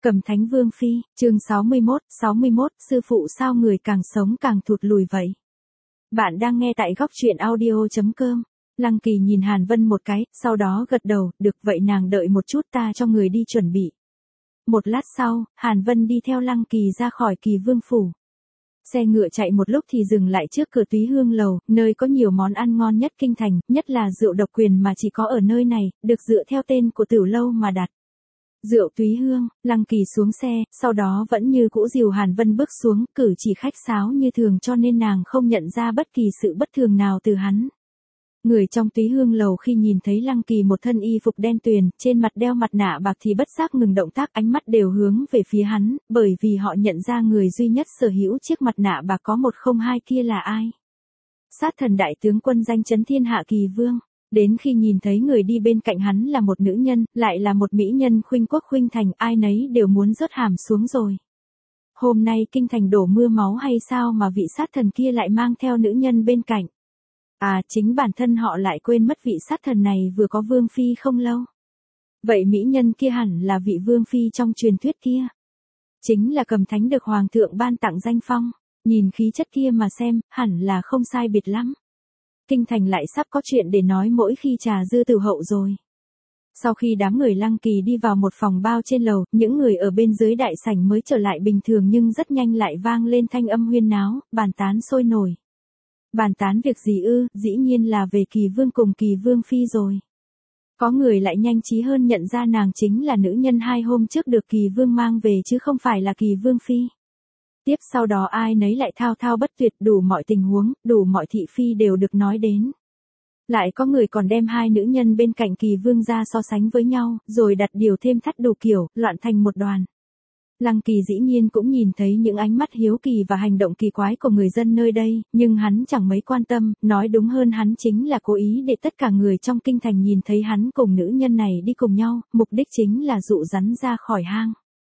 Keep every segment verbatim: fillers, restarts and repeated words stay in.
Cầm Thánh Vương Phi, chương sáu mươi mốt, sáu mươi mốt, sư phụ sao người càng sống càng thụt lùi vậy? Bạn đang nghe tại góc truyện audio chấm com. Lăng Kỳ nhìn Hàn Vân một cái, sau đó gật đầu, được vậy nàng đợi một chút ta cho người đi chuẩn bị. Một lát sau, Hàn Vân đi theo Lăng Kỳ ra khỏi Kỳ Vương Phủ. Xe ngựa chạy một lúc thì dừng lại trước cửa Túy Hương Lầu, nơi có nhiều món ăn ngon nhất kinh thành, nhất là rượu độc quyền mà chỉ có ở nơi này, được dựa theo tên của tiểu lâu mà đặt. Rượu Túy Hương. Lăng Kỳ xuống xe, sau đó vẫn như cũ dìu Hàn Vân bước xuống, cử chỉ khách sáo như thường cho nên nàng không nhận ra bất kỳ sự bất thường nào từ hắn. Người trong Túy Hương Lầu khi nhìn thấy Lăng Kỳ một thân y phục đen tuyền, trên mặt đeo mặt nạ bạc thì bất giác ngừng động tác, ánh mắt đều hướng về phía hắn, bởi vì họ nhận ra người duy nhất sở hữu chiếc mặt nạ bạc có một không hai kia là ai. Sát thần đại tướng quân danh chấn thiên hạ Kỳ Vương. Đến khi nhìn thấy người đi bên cạnh hắn là một nữ nhân, lại là một mỹ nhân khuynh quốc khuynh thành, ai nấy đều muốn rớt hàm xuống rồi. Hôm nay kinh thành đổ mưa máu hay sao mà vị sát thần kia lại mang theo nữ nhân bên cạnh? À, chính bản thân họ lại quên mất vị sát thần này vừa có vương phi không lâu. Vậy mỹ nhân kia hẳn là vị vương phi trong truyền thuyết kia. Chính là Cầm Thánh được hoàng thượng ban tặng danh phong, nhìn khí chất kia mà xem, hẳn là không sai biệt lắm. Kinh thành lại sắp có chuyện để nói mỗi khi trà dư tử hậu rồi. Sau khi đám người Lăng Kỳ đi vào một phòng bao trên lầu, những người ở bên dưới đại sảnh mới trở lại bình thường nhưng rất nhanh lại vang lên thanh âm huyên náo, bàn tán sôi nổi. Bàn tán việc gì ư? Dĩ nhiên là về Kỳ Vương cùng Kỳ Vương Phi rồi. Có người lại nhanh trí hơn nhận ra nàng chính là nữ nhân hai hôm trước được Kỳ Vương mang về chứ không phải là Kỳ Vương Phi. Tiếp sau đó ai nấy lại thao thao bất tuyệt, đủ mọi tình huống, đủ mọi thị phi đều được nói đến. Lại có người còn đem hai nữ nhân bên cạnh Kỳ Vương ra so sánh với nhau, rồi đặt điều thêm thắt đủ kiểu, loạn thành một đoàn. Lăng Kỳ dĩ nhiên cũng nhìn thấy những ánh mắt hiếu kỳ và hành động kỳ quái của người dân nơi đây, nhưng hắn chẳng mấy quan tâm, nói đúng hơn hắn chính là cố ý để tất cả người trong kinh thành nhìn thấy hắn cùng nữ nhân này đi cùng nhau, mục đích chính là dụ rắn ra khỏi hang.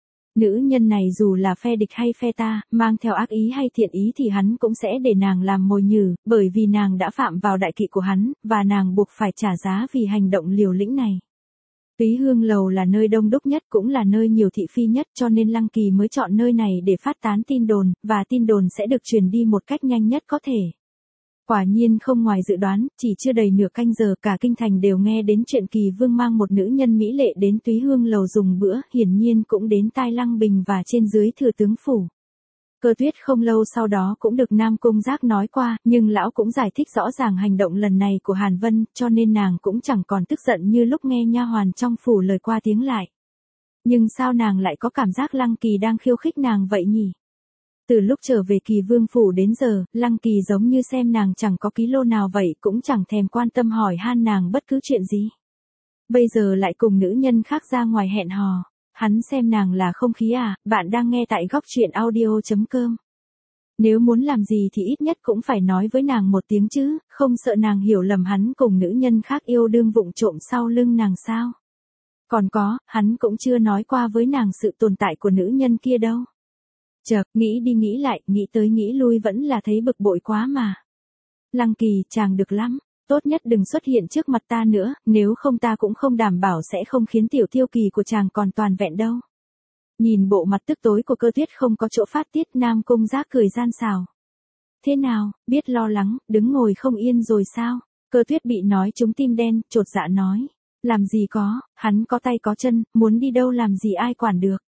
Nữ nhân này dù là phe địch hay phe ta, mang theo ác ý hay thiện ý thì hắn cũng sẽ để nàng làm mồi nhử, bởi vì nàng đã phạm vào đại kỵ của hắn, và nàng buộc phải trả giá vì hành động liều lĩnh này. Túy Hương Lầu là nơi đông đúc nhất cũng là nơi nhiều thị phi nhất cho nên Lăng Kỳ mới chọn nơi này để phát tán tin đồn, và tin đồn sẽ được truyền đi một cách nhanh nhất có thể. Quả nhiên không ngoài dự đoán, chỉ chưa đầy nửa canh giờ cả kinh thành đều nghe đến chuyện Kỳ Vương mang một nữ nhân mỹ lệ đến Túy Hương Lầu dùng bữa, hiển nhiên cũng đến tai Lăng Bình và trên dưới thừa tướng phủ. Cơ Tuyết không lâu sau đó cũng được Nam Cung Giác nói qua, nhưng lão cũng giải thích rõ ràng hành động lần này của Hàn Vân, cho nên nàng cũng chẳng còn tức giận như lúc nghe nha hoàn trong phủ lời qua tiếng lại. Nhưng sao nàng lại có cảm giác Lăng Kỳ đang khiêu khích nàng vậy nhỉ? Từ lúc trở về Kỳ Vương phủ đến giờ, Lăng Kỳ giống như xem nàng chẳng có ký lô nào vậy, cũng chẳng thèm quan tâm hỏi han nàng bất cứ chuyện gì. Bây giờ lại cùng nữ nhân khác ra ngoài hẹn hò. Hắn xem nàng là không khí à? Bạn đang nghe tại góc truyện audio chấm com. Nếu muốn làm gì thì ít nhất cũng phải nói với nàng một tiếng chứ, không sợ nàng hiểu lầm hắn cùng nữ nhân khác yêu đương vụng trộm sau lưng nàng sao? Còn có, hắn cũng chưa nói qua với nàng sự tồn tại của nữ nhân kia đâu. Chợt, nghĩ đi nghĩ lại, nghĩ tới nghĩ lui vẫn là thấy bực bội quá mà. Lăng Kỳ, chàng được lắm. Tốt nhất đừng xuất hiện trước mặt ta nữa, nếu không ta cũng không đảm bảo sẽ không khiến tiểu Tiêu Kỳ của chàng còn toàn vẹn đâu. Nhìn bộ mặt tức tối của Cơ Tuyết không có chỗ phát tiết, Nam Cung Giác cười gian xào. Thế nào, biết lo lắng, đứng ngồi không yên rồi sao? Cơ Tuyết bị nói trúng tim đen, chột dạ nói. Làm gì có, hắn có tay có chân, muốn đi đâu làm gì ai quản được.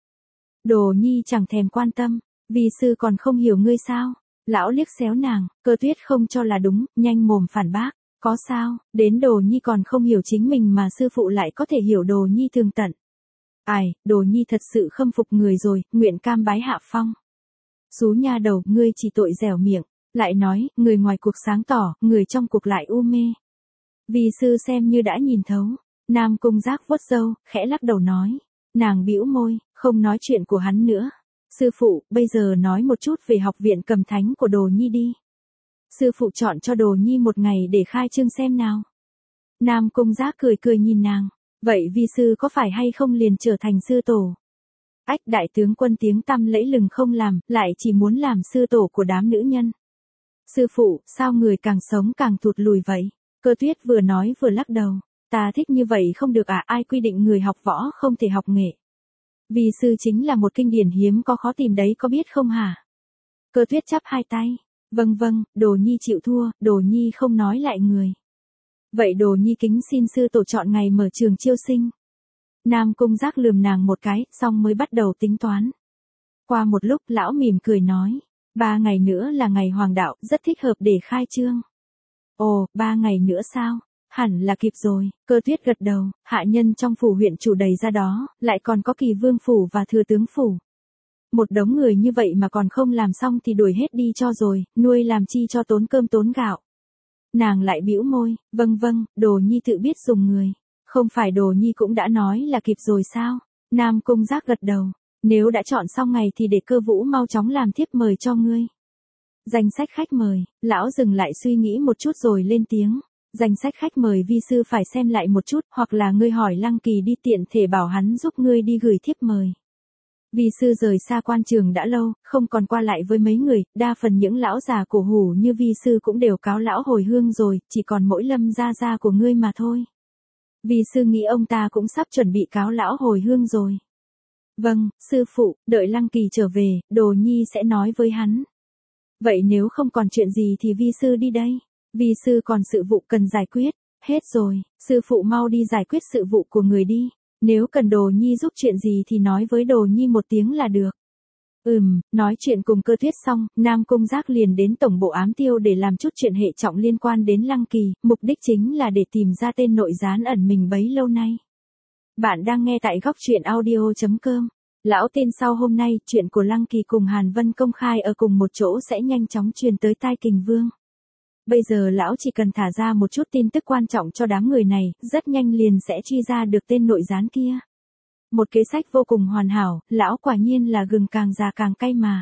Đồ Nhi chẳng thèm quan tâm, vì sư còn không hiểu ngươi sao? Lão liếc xéo nàng, Cơ Tuyết không cho là đúng, nhanh mồm phản bác. Có sao, đến Đồ Nhi còn không hiểu chính mình mà sư phụ lại có thể hiểu Đồ Nhi tường tận. Ai, Đồ Nhi thật sự khâm phục người rồi, nguyện cam bái hạ phong. Xú nha đầu, ngươi chỉ tội dẻo miệng, lại nói, người ngoài cuộc sáng tỏ, người trong cuộc lại u mê. Vì sư xem như đã nhìn thấu. Nam Cung Giác vuốt râu, khẽ lắc đầu nói. Nàng bĩu môi, không nói chuyện của hắn nữa. Sư phụ, bây giờ nói một chút về học viện Cầm Thánh của Đồ Nhi đi. Sư phụ chọn cho Đồ Nhi một ngày để khai trương xem nào. Nam Cung Giác cười cười nhìn nàng. Vậy vi sư có phải hay không liền trở thành sư tổ? Ách, đại tướng quân tiếng tăm lẫy lừng không làm, lại chỉ muốn làm sư tổ của đám nữ nhân. Sư phụ, sao người càng sống càng thụt lùi vậy? Cơ Tuyết vừa nói vừa lắc đầu. Ta thích như vậy không được à, ai quy định người học võ không thể học nghệ? Vi sư chính là một kinh điển hiếm có khó tìm đấy có biết không hả? Cơ Tuyết chắp hai tay. Vâng vâng, Đồ Nhi chịu thua, Đồ Nhi không nói lại người. Vậy Đồ Nhi kính xin sư tổ chọn ngày mở trường chiêu sinh. Nam Cung Giác lườm nàng một cái, xong mới bắt đầu tính toán. Qua một lúc lão mỉm cười nói. Ba ngày nữa là ngày hoàng đạo, rất thích hợp để khai trương. Ồ, ba ngày nữa sao? Hẳn là kịp rồi, Cơ Tuyết gật đầu, hạ nhân trong phủ huyện chủ đầy ra đó, lại còn có Kỳ Vương phủ và Thừa tướng phủ. Một đống người như vậy mà còn không làm xong thì đuổi hết đi cho rồi, nuôi làm chi cho tốn cơm tốn gạo. Nàng lại bĩu môi, vâng vâng, Đồ Nhi tự biết dùng người. Không phải Đồ Nhi cũng đã nói là kịp rồi sao? Nam Cung Giác gật đầu, nếu đã chọn xong ngày thì để Cơ Vũ mau chóng làm thiếp mời cho ngươi. Danh sách khách mời, lão dừng lại suy nghĩ một chút rồi lên tiếng. Danh sách khách mời vi sư phải xem lại một chút, hoặc là ngươi hỏi Lăng Kỳ đi tiện thể bảo hắn giúp ngươi đi gửi thiếp mời. Vi sư rời xa quan trường đã lâu, không còn qua lại với mấy người, đa phần những lão già cổ hủ như vi sư cũng đều cáo lão hồi hương rồi, chỉ còn mỗi Lâm gia gia của ngươi mà thôi. Vi sư nghĩ ông ta cũng sắp chuẩn bị cáo lão hồi hương rồi. Vâng, sư phụ, đợi Lăng Kỳ trở về, Đồ Nhi sẽ nói với hắn. Vậy nếu không còn chuyện gì thì vi sư đi đây. Vi sư còn sự vụ cần giải quyết. Hết rồi, sư phụ mau đi giải quyết sự vụ của người đi. Nếu cần Đồ Nhi giúp chuyện gì thì nói với Đồ Nhi một tiếng là được. Ừm, nói chuyện cùng Cơ Tuyết xong, Nam Cung Giác liền đến tổng bộ ám tiêu để làm chút chuyện hệ trọng liên quan đến Lăng Kỳ, mục đích chính là để tìm ra tên nội gián ẩn mình bấy lâu nay. Bạn đang nghe tại góc truyện audio chấm com. Lão tên sau hôm nay, chuyện của Lăng Kỳ cùng Hàn Vân công khai ở cùng một chỗ sẽ nhanh chóng truyền tới tai Kình Vương. Bây giờ lão chỉ cần thả ra một chút tin tức quan trọng cho đám người này, rất nhanh liền sẽ truy ra được tên nội gián kia. Một kế sách vô cùng hoàn hảo, lão quả nhiên là gừng càng già càng cay mà.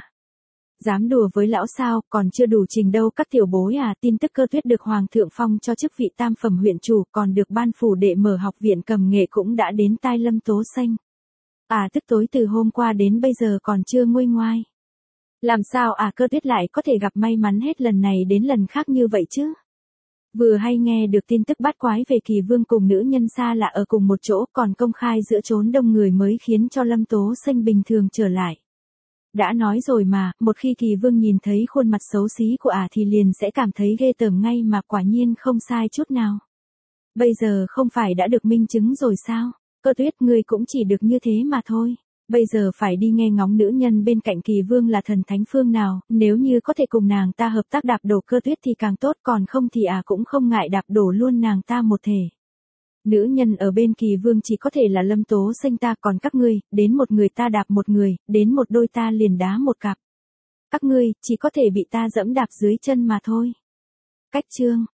Dám đùa với lão sao, còn chưa đủ trình đâu các tiểu bối à, tin tức Cơ Tuyết được Hoàng thượng phong cho chức vị tam phẩm huyện chủ, còn được ban phủ đệ mở học viện cầm nghệ cũng đã đến tai Lâm Tố Xanh. À tức tối từ hôm qua đến bây giờ còn chưa nguôi ngoai. Làm sao à Cơ Tuyết lại có thể gặp may mắn hết lần này đến lần khác như vậy chứ? Vừa hay nghe được tin tức bát quái về Kỳ Vương cùng nữ nhân xa lạ ở cùng một chỗ, còn công khai giữa chốn đông người mới khiến cho Lâm Tố Xanh bình thường trở lại. Đã nói rồi mà, một khi Kỳ Vương nhìn thấy khuôn mặt xấu xí của ả thì liền sẽ cảm thấy ghê tởm ngay mà, quả nhiên không sai chút nào. Bây giờ không phải đã được minh chứng rồi sao? Cơ Tuyết, ngươi cũng chỉ được như thế mà thôi. Bây giờ phải đi nghe ngóng nữ nhân bên cạnh Kỳ Vương là thần thánh phương nào, nếu như có thể cùng nàng ta hợp tác đạp đổ Cơ Tuyết thì càng tốt, còn không thì à cũng không ngại đạp đổ luôn nàng ta một thể. Nữ nhân ở bên Kỳ Vương chỉ có thể là Lâm Tố Xanh ta, còn các ngươi, đến một người ta đạp một người, đến một đôi ta liền đá một cặp. Các ngươi, chỉ có thể bị ta dẫm đạp dưới chân mà thôi. Cách chương